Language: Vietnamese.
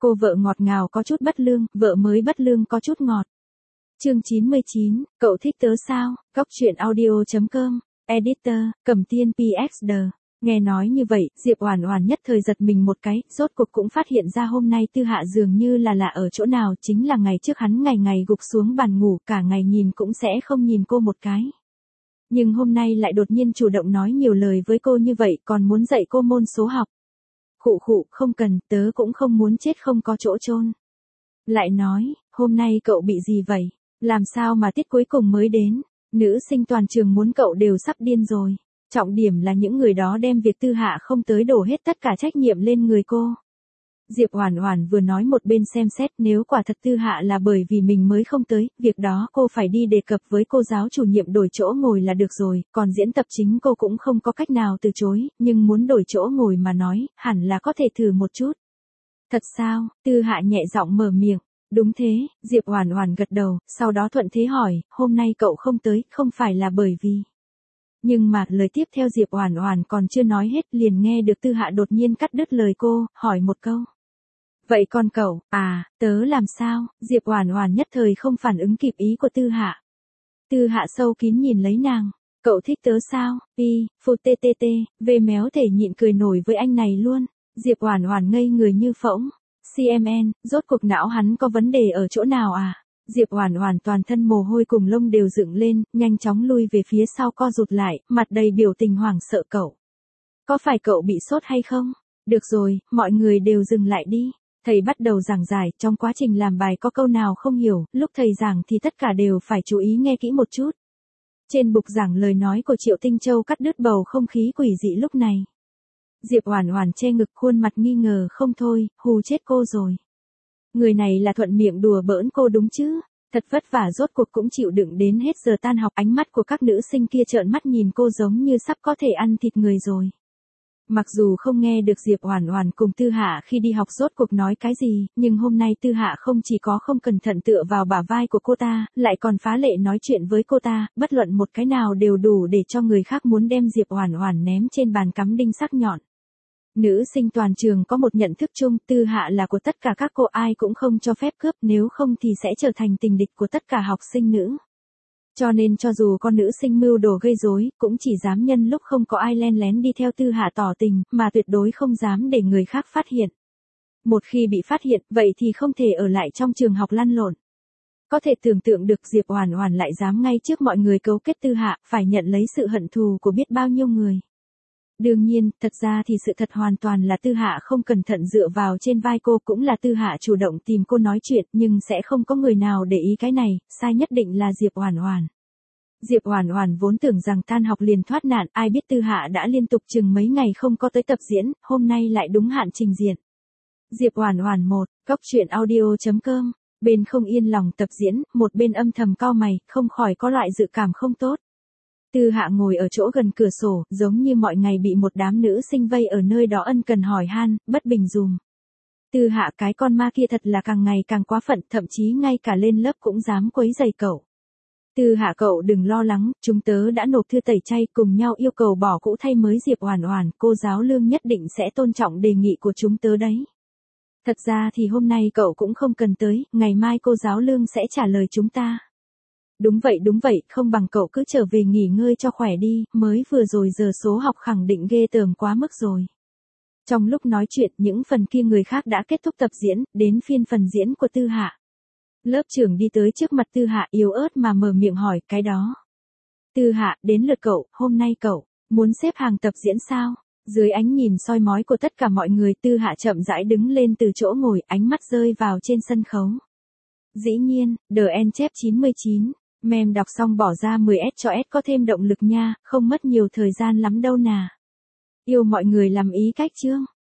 Cô vợ ngọt ngào có chút bất lương, vợ mới bất lương có chút ngọt. Chương 99, cậu thích tớ sao? Góc truyện audio.com, editor, Cẩm Tiên PXD. Nghe nói như vậy, Diệp Oản Oản nhất thời giật mình một cái, rốt cuộc cũng phát hiện ra hôm nay Tư Hạ dường như là lạ ở chỗ nào, chính là ngày trước hắn ngày ngày gục xuống bàn ngủ, cả ngày nhìn cũng sẽ không nhìn cô một cái. Nhưng hôm nay lại đột nhiên chủ động nói nhiều lời với cô như vậy, còn muốn dạy cô môn số học. Khụ khụ, không cần, tớ cũng không muốn chết không có chỗ chôn. Lại nói, hôm nay cậu bị gì vậy? Làm sao mà tiết cuối cùng mới đến? Nữ sinh toàn trường muốn cậu đều sắp điên rồi. Trọng điểm là những người đó đem việc Tư Hạ không tới đổ hết tất cả trách nhiệm lên người cô. Diệp Oản Oản vừa nói một bên xem xét, nếu quả thật Tư Hạ là bởi vì mình mới không tới, việc đó cô phải đi đề cập với cô giáo chủ nhiệm đổi chỗ ngồi là được rồi, còn diễn tập chính cô cũng không có cách nào từ chối, nhưng muốn đổi chỗ ngồi mà nói, hẳn là có thể thử một chút. Thật sao? Tư Hạ nhẹ giọng mở miệng. Đúng thế, Diệp Oản Oản gật đầu, sau đó thuận thế hỏi, hôm nay cậu không tới, không phải là bởi vì... Nhưng mà lời tiếp theo Diệp Oản Oản còn chưa nói hết liền nghe được Tư Hạ đột nhiên cắt đứt lời cô, hỏi một câu. Vậy còn cậu, tớ làm sao? Diệp Oản Oản nhất thời không phản ứng kịp ý của Tư Hạ. Tư Hạ sâu kín nhìn lấy nàng, cậu thích tớ sao? Phụ ttt, về méo thể nhịn cười nổi với anh này luôn. Diệp Oản Oản ngây người như phỗng. CMN, rốt cuộc não hắn có vấn đề ở chỗ nào à? Diệp Oản Oản toàn thân mồ hôi cùng lông đều dựng lên, nhanh chóng lui về phía sau co rụt lại, mặt đầy biểu tình hoảng sợ cậu. Có phải cậu bị sốt hay không? Được rồi, mọi người đều dừng lại đi. Thầy bắt đầu giảng giải, trong quá trình làm bài có câu nào không hiểu, lúc thầy giảng thì tất cả đều phải chú ý nghe kỹ một chút. Trên bục giảng lời nói của Triệu Tinh Châu cắt đứt bầu không khí quỷ dị lúc này. Diệp Oản Oản che ngực khuôn mặt nghi ngờ không thôi, hù chết cô rồi. Người này là thuận miệng đùa bỡn cô đúng chứ? Thật vất vả rốt cuộc cũng chịu đựng đến hết giờ tan học, ánh mắt của các nữ sinh kia trợn mắt nhìn cô giống như sắp có thể ăn thịt người rồi. Mặc dù không nghe được Diệp Oản Oản cùng Tư Hạ khi đi học rốt cuộc nói cái gì, nhưng hôm nay Tư Hạ không chỉ có không cẩn thận tựa vào bả vai của cô ta, lại còn phá lệ nói chuyện với cô ta, bất luận một cái nào đều đủ để cho người khác muốn đem Diệp Oản Oản ném trên bàn cắm đinh sắc nhọn. Nữ sinh toàn trường có một nhận thức chung, Tư Hạ là của tất cả các cô, ai cũng không cho phép cướp, nếu không thì sẽ trở thành tình địch của tất cả học sinh nữ. Cho nên cho dù con nữ sinh mưu đồ gây rối, cũng chỉ dám nhân lúc không có ai len lén đi theo Tư Hạ tỏ tình, mà tuyệt đối không dám để người khác phát hiện. Một khi bị phát hiện, vậy thì không thể ở lại trong trường học lăn lộn. Có thể tưởng tượng được Diệp Oản Oản lại dám ngay trước mọi người cấu kết Tư Hạ, phải nhận lấy sự hận thù của biết bao nhiêu người. Đương nhiên, thật ra thì sự thật hoàn toàn là Tư Hạ không cẩn thận dựa vào trên vai cô, cũng là Tư Hạ chủ động tìm cô nói chuyện, nhưng sẽ không có người nào để ý cái này, sai nhất định là Diệp Oản Oản. Diệp Oản Oản vốn tưởng rằng tan học liền thoát nạn, ai biết Tư Hạ đã liên tục chừng mấy ngày không có tới tập diễn, hôm nay lại đúng hạn trình diện. Diệp Oản Oản 1, góc truyện audio.com, bên không yên lòng tập diễn, một bên âm thầm cau mày, không khỏi có loại dự cảm không tốt. Tư Hạ ngồi ở chỗ gần cửa sổ, giống như mọi ngày bị một đám nữ sinh vây ở nơi đó ân cần hỏi han, bất bình dùm. Tư Hạ, cái con ma kia thật là càng ngày càng quá phận, thậm chí ngay cả lên lớp cũng dám quấy rầy cậu. Tư Hạ, cậu đừng lo lắng, chúng tớ đã nộp thư tẩy chay, cùng nhau yêu cầu bỏ cũ thay mới Diệp Oản Oản, cô giáo Lương nhất định sẽ tôn trọng đề nghị của chúng tớ đấy. Thật ra thì hôm nay cậu cũng không cần tới, ngày mai cô giáo Lương sẽ trả lời chúng ta. Đúng vậy, không bằng cậu cứ trở về nghỉ ngơi cho khỏe đi, mới vừa rồi giờ số học khẳng định ghê tởm quá mức rồi. Trong lúc nói chuyện, những phần kia người khác đã kết thúc tập diễn, đến phiên phần diễn của Tư Hạ. Lớp trưởng đi tới trước mặt Tư Hạ yếu ớt mà mở miệng hỏi, cái đó. Tư Hạ, đến lượt cậu, hôm nay cậu, muốn xếp hàng tập diễn sao? Dưới ánh nhìn soi mói của tất cả mọi người, Tư Hạ chậm rãi đứng lên từ chỗ ngồi, ánh mắt rơi vào trên sân khấu. Dĩ nhiên, DN 99. Mem đọc xong bỏ ra 10S cho S có thêm động lực nha, không mất nhiều thời gian lắm đâu nà. Yêu mọi người làm ý cách chương.